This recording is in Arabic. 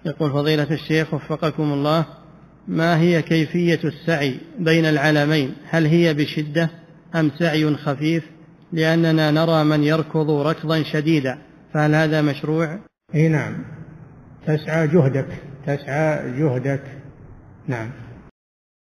يقول فضيلة الشيخ وفقكم الله، ما هي كيفية السعي بين العلمين؟ هل هي بشدة أم سعي خفيف؟ لأننا نرى من يركض ركضا شديدا، فهل هذا مشروع؟ نعم، تسعى جهدك. نعم.